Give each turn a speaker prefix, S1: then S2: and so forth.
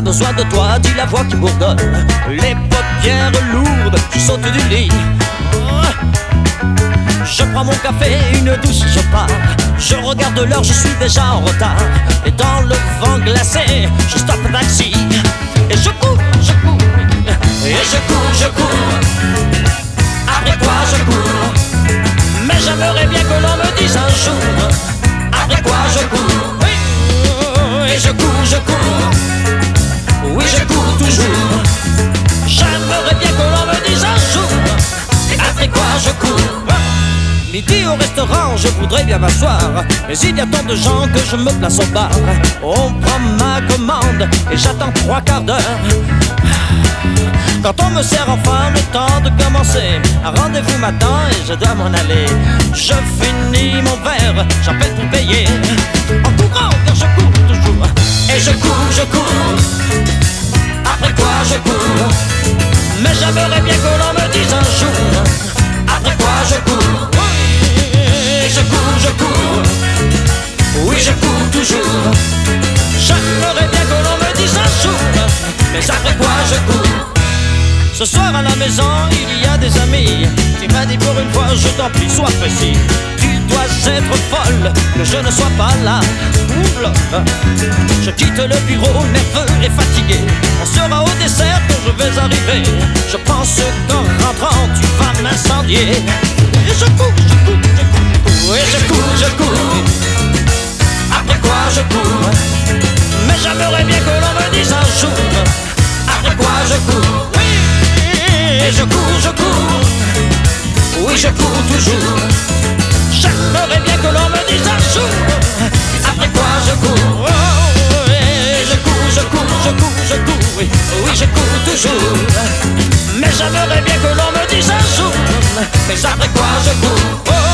S1: besoin de toi, dit la voix qui bourdonne. Les paupières lourdes, je saute du lit. Je prends mon café, une douce, je pars. Je regarde l'heure, je suis déjà en retard. Et dans le vent glacé, je stoppe un taxi. Et je cours, et je cours. Après quoi je cours. Mais j'aimerais bien que l'on me dise un jour. Après quoi je cours. Et je cours. Oui, je cours toujours. J'aimerais bien que l'on me dise un jour. Après quoi je cours. Midi au restaurant, je voudrais bien m'asseoir. Mais il y a tant de gens que je me place au bar. On prend ma commande et j'attends 3/4 d'heure. Quand on me sert enfin le temps de commencer, un rendez-vous m'attend et je dois m'en aller. Je finis mon verre, j'appelle pour payer. En courant car je cours toujours. Et je cours. Après quoi je cours. Mais j'aimerais bien que l'on me dise un jour. Après quoi je cours. Et je cours. Oui, je cours toujours. J'aimerais bien que l'on me dise un jour. Mais après quoi je cours. Ce soir à la maison, il y a des amis. Tu m'as dit pour une fois, je t'en prie, sois précis. Tu dois être folle, que je ne sois pas là. Oula. Je quitte le bureau, nerveux et fatigué. On sera au dessert quand je vais arriver. Je pense qu'en rentrant, tu vas m'incendier. Et je cours. Et je cours. Après quoi je cours. Mais j'aimerais bien que l'on me dise un jour. Après quoi je cours. Et je cours. Oui, je cours toujours. J'aimerais bien que l'on me dise un jour. Après quoi je cours. Et je cours. Oui, je cours toujours. Mais j'aimerais bien que l'on me dise un jour. Mais après quoi je cours.